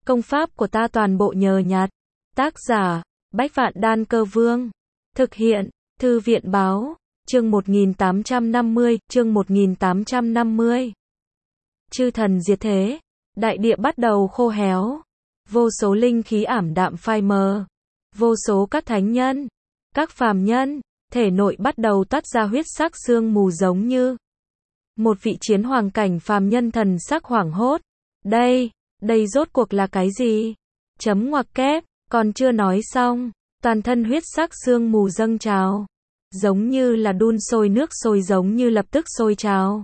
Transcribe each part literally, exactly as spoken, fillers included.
Công pháp của ta toàn bộ nhờ nhặt. Tác giả, Bách Vạn Đan Cơ Vương. Thực hiện, Thư viện Báo. Chương một nghìn tám trăm năm mươi, chương một nghìn tám trăm năm mươi. Chư thần diệt thế, đại địa bắt đầu khô héo. Vô số linh khí ảm đạm phai mờ. Vô số các thánh nhân, các phàm nhân, thể nội bắt đầu toát ra huyết sắc sương mù giống như một vị chiến hoàng cảnh phàm nhân thần sắc hoảng hốt. Đây, đây rốt cuộc là cái gì? Chấm ngoặc kép, còn chưa nói xong, toàn thân huyết sắc sương mù dâng trào, giống như là đun sôi nước sôi giống như lập tức sôi trào.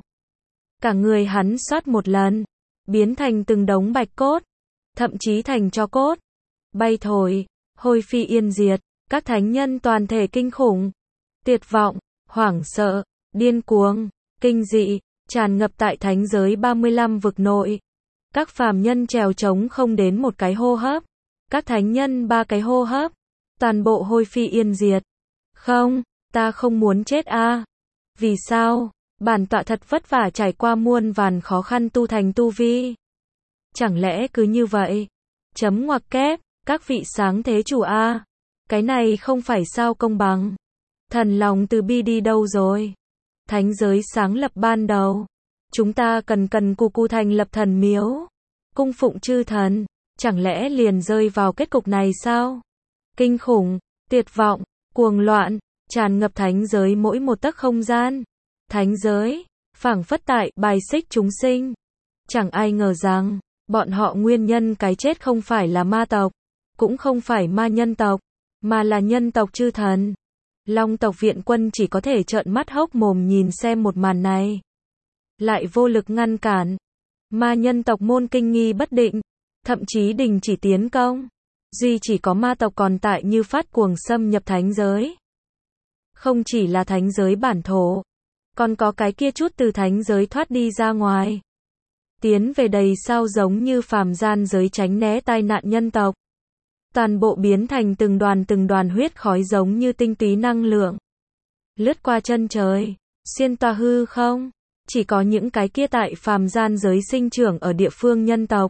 Cả người hắn xoát một lần, biến thành từng đống bạch cốt, thậm chí thành tro cốt, bay thổi, hôi phi yên diệt, các thánh nhân toàn thể kinh khủng, tuyệt vọng, hoảng sợ, điên cuồng, kinh dị, tràn ngập tại thánh giới ba mươi lăm vực nội. Các phàm nhân trèo trống không đến một cái hô hấp, các thánh nhân ba cái hô hấp, toàn bộ hôi phi yên diệt. Không, ta không muốn chết a. À. Vì sao? Bản tọa thật vất vả trải qua muôn vàn khó khăn tu thành tu vi. Chẳng lẽ cứ như vậy? Chấm ngoặc kép, các vị sáng thế chủ a. À. Cái này không phải sao công bằng. Thần lòng từ bi đi đâu rồi? Thánh giới sáng lập ban đầu, chúng ta cần cần cù cù thành lập thần miếu, cung phụng chư thần, chẳng lẽ liền rơi vào kết cục này sao? Kinh khủng, tuyệt vọng, cuồng loạn, tràn ngập thánh giới mỗi một tấc không gian. Thánh giới, phảng phất tại, bài xích chúng sinh. Chẳng ai ngờ rằng, bọn họ nguyên nhân cái chết không phải là ma tộc, cũng không phải ma nhân tộc, mà là nhân tộc chư thần. Long tộc viện quân chỉ có thể trợn mắt hốc mồm nhìn xem một màn này, lại vô lực ngăn cản. Ma nhân tộc môn kinh nghi bất định, thậm chí đình chỉ tiến công. Duy chỉ có ma tộc còn tại như phát cuồng xâm nhập thánh giới. Không chỉ là thánh giới bản thổ, còn có cái kia chút từ thánh giới thoát đi ra ngoài, tiến về đầy sao giống như phàm gian giới tránh né tai nạn nhân tộc. Toàn bộ biến thành từng đoàn từng đoàn huyết khói giống như tinh túy năng lượng, lướt qua chân trời, xuyên toa hư không. Chỉ có những cái kia tại phàm gian giới sinh trưởng ở địa phương nhân tộc,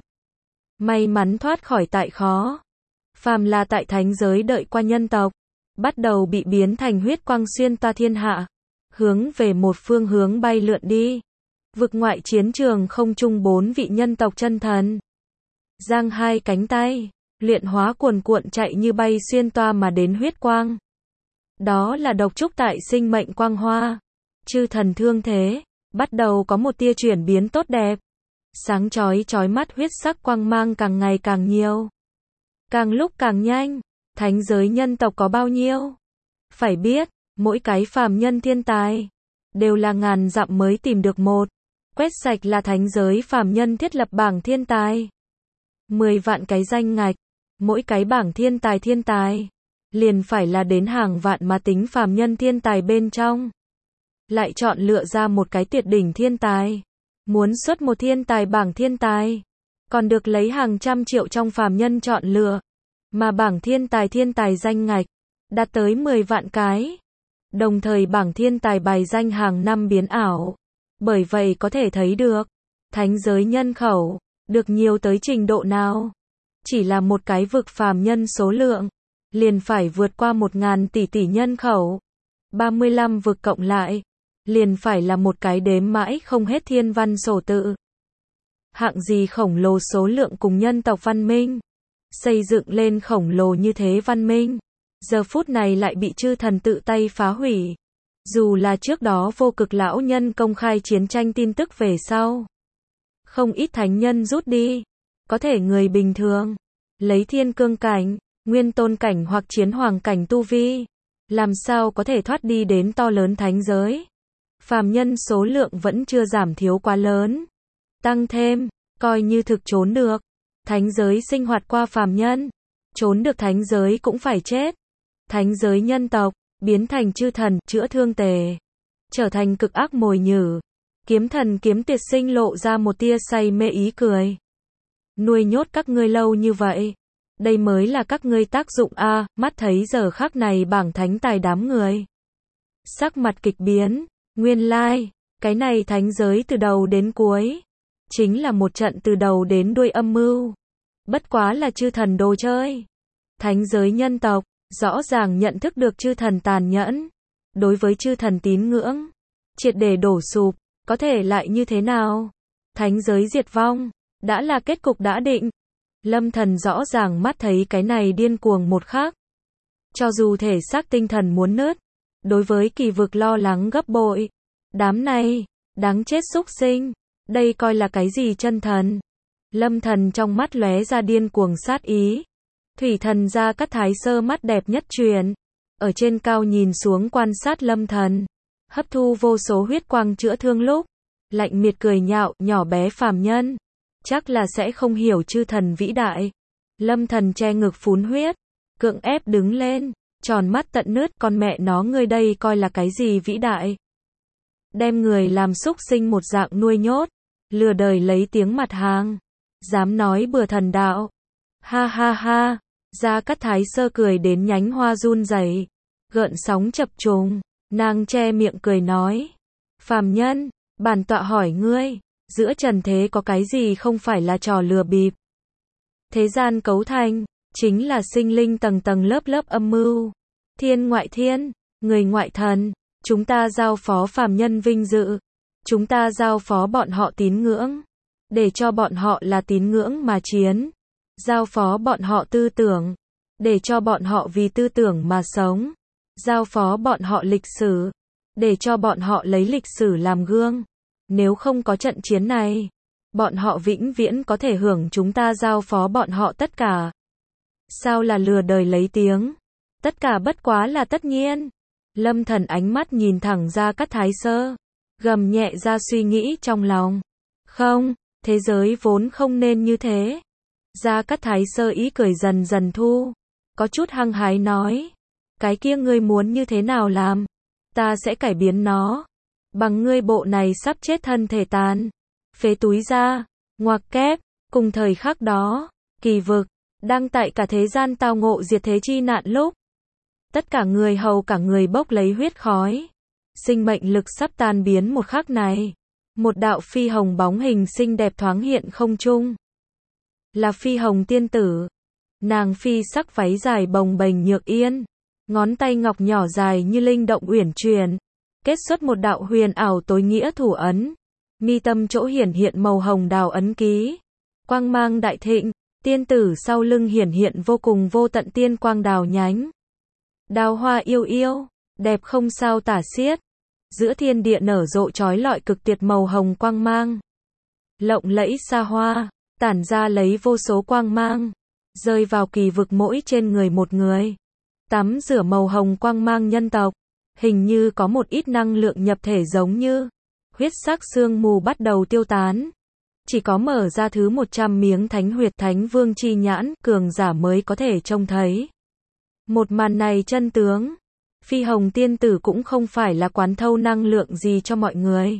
may mắn thoát khỏi tại khó. Phàm là tại thánh giới đợi qua nhân tộc, bắt đầu bị biến thành huyết quang xuyên toa thiên hạ, hướng về một phương hướng bay lượn đi. Vực ngoại chiến trường không trung bốn vị nhân tộc chân thần, giang hai cánh tay, luyện hóa cuồn cuộn chạy như bay xuyên toa mà đến huyết quang. Đó là độc trúc tại sinh mệnh quang hoa. Chư thần thương thế, bắt đầu có một tia chuyển biến tốt đẹp. Sáng chói chói mắt huyết sắc quang mang càng ngày càng nhiều, càng lúc càng nhanh. Thánh giới nhân tộc có bao nhiêu? Phải biết, mỗi cái phàm nhân thiên tài, đều là ngàn dặm mới tìm được một. Quét sạch là thánh giới phàm nhân thiết lập bảng thiên tài. Mười vạn cái danh ngạch, mỗi cái bảng thiên tài thiên tài, liền phải là đến hàng vạn mà tính phàm nhân thiên tài bên trong. Lại chọn lựa ra một cái tuyệt đỉnh thiên tài. Muốn xuất một thiên tài bảng thiên tài, còn được lấy hàng trăm triệu trong phàm nhân chọn lựa. Mà bảng thiên tài thiên tài danh ngạch, đạt tới mười vạn cái. Đồng thời bảng thiên tài bài danh hàng năm biến ảo. Bởi vậy có thể thấy được, thánh giới nhân khẩu, được nhiều tới trình độ nào. Chỉ là một cái vực phàm nhân số lượng, liền phải vượt qua một ngàn tỷ tỷ nhân khẩu. ba mươi lăm vực cộng lại, liền phải là một cái đếm mãi không hết thiên văn sổ tự. Hạng gì khổng lồ số lượng cùng nhân tộc văn minh, xây dựng lên khổng lồ như thế văn minh, giờ phút này lại bị chư thần tự tay phá hủy. Dù là trước đó vô cực lão nhân công khai chiến tranh tin tức về sau, không ít thánh nhân rút đi. Có thể người bình thường, lấy thiên cương cảnh, nguyên tôn cảnh hoặc chiến hoàng cảnh tu vi, làm sao có thể thoát đi đến to lớn thánh giới. Phàm nhân số lượng vẫn chưa giảm thiếu quá lớn. Tăng thêm, coi như thực trốn được thánh giới sinh hoạt qua phàm nhân, trốn được thánh giới cũng phải chết. Thánh giới nhân tộc, biến thành chư thần, chữa thương tề, trở thành cực ác mồi nhử. Kiếm thần Kiếm Tuyệt Sinh lộ ra một tia say mê ý cười. Nuôi nhốt các ngươi lâu như vậy, đây mới là các ngươi tác dụng a. À, mắt thấy giờ khắc này bảng thánh tài đám người, sắc mặt kịch biến. Nguyên lai, like, cái này thánh giới từ đầu đến cuối, chính là một trận từ đầu đến đuôi âm mưu. bất quá là chư thần đồ chơi. Thánh giới nhân tộc, rõ ràng nhận thức được chư thần tàn nhẫn. Đối với chư thần tín ngưỡng, triệt để đổ sụp, có thể lại như thế nào? Thánh giới diệt vong, đã là kết cục đã định. Lâm Thần rõ ràng mắt thấy cái này điên cuồng một khắc. Cho dù thể xác tinh thần muốn nứt, đối với kỳ vực lo lắng gấp bội. Đám này, đáng chết súc sinh, đây coi là cái gì chân thần? Lâm Thần trong mắt lóe ra điên cuồng sát ý. Thủy thần Gia Cát Thái Sơ mắt đẹp nhất truyền, ở trên cao nhìn xuống quan sát Lâm Thần, hấp thu vô số huyết quang chữa thương lúc, lạnh miệt cười nhạo, nhỏ bé phàm nhân, chắc là sẽ không hiểu chư thần vĩ đại. Lâm Thần che ngực phun huyết, cưỡng ép đứng lên, tròn mắt tận nứt, con mẹ nó ngươi đây coi là cái gì vĩ đại? Đem người làm súc sinh một dạng nuôi nhốt, lừa đời lấy tiếng mặt hàng, dám nói bừa thần đạo. Ha ha ha, Gia Cát Thái Sơ cười đến nhánh hoa run rẩy, gợn sóng chập trùng, nàng che miệng cười nói, phàm nhân, bản tọa hỏi ngươi, giữa trần thế có cái gì không phải là trò lừa bịp? Thế gian cấu thành, chính là sinh linh tầng tầng lớp lớp âm mưu, thiên ngoại thiên, người ngoại thần, chúng ta giao phó phàm nhân vinh dự, chúng ta giao phó bọn họ tín ngưỡng, để cho bọn họ là tín ngưỡng mà chiến, giao phó bọn họ tư tưởng, để cho bọn họ vì tư tưởng mà sống, giao phó bọn họ lịch sử, để cho bọn họ lấy lịch sử làm gương. Nếu không có trận chiến này, bọn họ vĩnh viễn có thể hưởng chúng ta giao phó bọn họ tất cả. Sao là lừa đời lấy tiếng? Tất cả bất quá là tất nhiên. Lâm Thần ánh mắt nhìn thẳng Gia Cát Thái Sơ, gầm nhẹ ra suy nghĩ trong lòng. Không, thế giới vốn không nên như thế. Gia Cát Thái Sơ ý cười dần dần thu, có chút hăng hái nói, cái kia ngươi muốn như thế nào làm? Ta sẽ cải biến nó, bằng ngươi bộ này sắp chết thân thể tàn, phế túi ra, ngoặc kép. Cùng thời khắc đó, kỳ vực, đang tại cả thế gian tao ngộ diệt thế chi nạn lúc. Tất cả người hầu cả người bốc lấy huyết khói. Sinh mệnh lực sắp tan biến một khắc này. Một đạo phi hồng bóng hình xinh đẹp thoáng hiện không trung. Là phi hồng tiên tử. Nàng phi sắc váy dài bồng bềnh nhược yên. Ngón tay ngọc nhỏ dài như linh động uyển chuyển. Kết xuất một đạo huyền ảo tối nghĩa thủ ấn. Mi tâm chỗ hiển hiện màu hồng đào ấn ký. Quang mang đại thịnh. Tiên tử sau lưng hiển hiện vô cùng vô tận tiên quang đào nhánh. Đào hoa yêu yêu, đẹp không sao tả xiết. Giữa thiên địa nở rộ chói lọi cực tuyệt màu hồng quang mang. Lộng lẫy xa hoa, tản ra lấy vô số quang mang, rơi vào kỳ vực mỗi trên người một người. Tắm rửa màu hồng quang mang nhân tộc, hình như có một ít năng lượng nhập thể giống như huyết sắc sương mù bắt đầu tiêu tán. Chỉ có mở ra thứ một trăm miếng thánh huyệt thánh vương chi nhãn, cường giả mới có thể trông thấy. Một màn này chân tướng, phi hồng tiên tử cũng không phải là quán thâu năng lượng gì cho mọi người,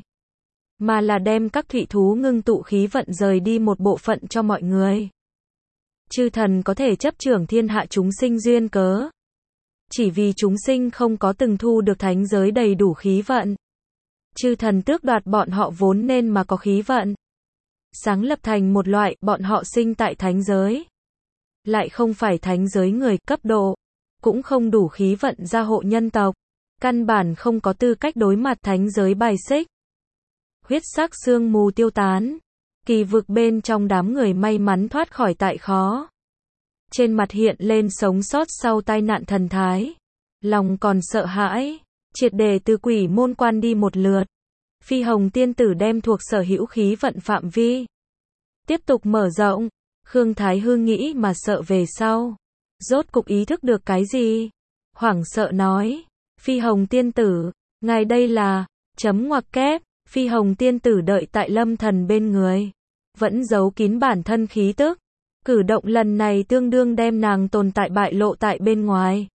mà là đem các thủy thú ngưng tụ khí vận rời đi một bộ phận cho mọi người. Chư thần có thể chấp trưởng thiên hạ chúng sinh duyên cớ, chỉ vì chúng sinh không có từng thu được thánh giới đầy đủ khí vận. Chư thần tước đoạt bọn họ vốn nên mà có khí vận, sáng lập thành một loại bọn họ sinh tại thánh giới, lại không phải thánh giới người cấp độ, cũng không đủ khí vận gia hộ nhân tộc, căn bản không có tư cách đối mặt thánh giới bài xích. Huyết sắc sương mù tiêu tán, kỳ vực bên trong đám người may mắn thoát khỏi tại khó. Trên mặt hiện lên sống sót sau tai nạn thần thái, lòng còn sợ hãi, triệt để từ quỷ môn quan đi một lượt. Phi hồng tiên tử đem thuộc sở hữu khí vận phạm vi tiếp tục mở rộng. Khương Thái Hư nghĩ mà sợ về sau, rốt cục ý thức được cái gì, hoảng sợ nói, phi hồng tiên tử, ngài đây là, chấm ngoặc kép. Phi hồng tiên tử đợi tại Lâm Thần bên người, vẫn giấu kín bản thân khí tức, cử động lần này tương đương đem nàng tồn tại bại lộ tại bên ngoài.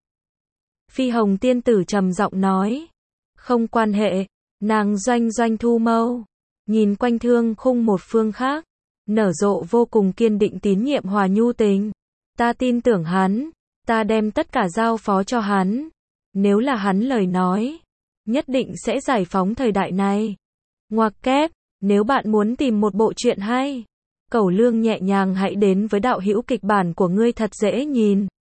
Phi hồng tiên tử trầm giọng nói, không quan hệ. Nàng doanh doanh thu mâu, nhìn quanh thương khung một phương khác, nở rộ vô cùng kiên định tín nhiệm hòa nhu tình. Ta tin tưởng hắn, ta đem tất cả giao phó cho hắn. Nếu là hắn lời nói, nhất định sẽ giải phóng thời đại này. Ngoặc kép, nếu bạn muốn tìm một bộ truyện hay, Cẩu Lương nhẹ nhàng hãy đến với đạo hữu kịch bản của ngươi thật dễ nhìn.